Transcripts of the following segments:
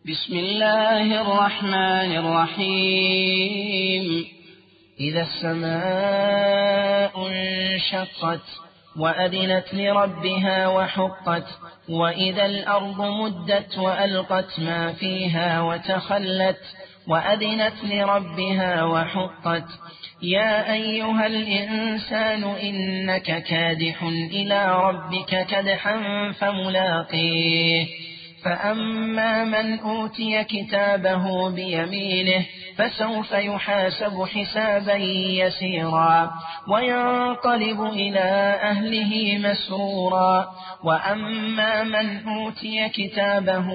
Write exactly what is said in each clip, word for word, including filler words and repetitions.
بسم الله الرحمن الرحيم إذا السماء انشقت وأذنت لربها وحقت وإذا الأرض مدت وألقت ما فيها وتخلت وأذنت لربها وحقت يا أيها الإنسان إنك كادح إلى ربك كدحا فملاقيه فأما من أوتي كتابه بيمينه فسوف يحاسب حسابا يسيرا وينقلب إلى أهله مسرورا وأما من أوتي كتابه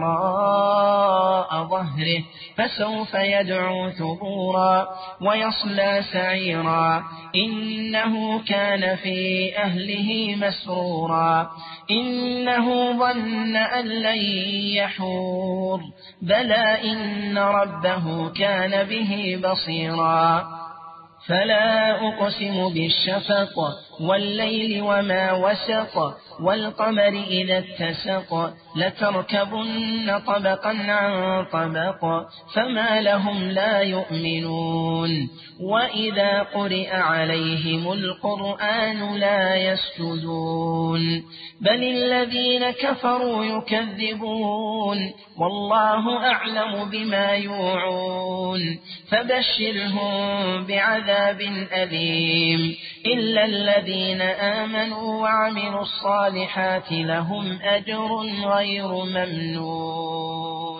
وراء ظهره فسوف يدعو ثبورا ويصلى سعيرا إنه كان في أهله مسرورا إنه ظن أن لن يحور بلى إن ربه كان به بصيرا فلا أقسم بالشفق والليل وما وسق والقمر إذا اتسق لتركبن طبقا عن طبق فما لهم لا يؤمنون وإذا قرئ عليهم القرآن لا يسجدون بل الذين كفروا يكذبون والله أعلم بما يوعون فبشرهم بعذاب أليم إلا الذين آمنوا وعملوا الصالحات لهم أجر غير ممنون.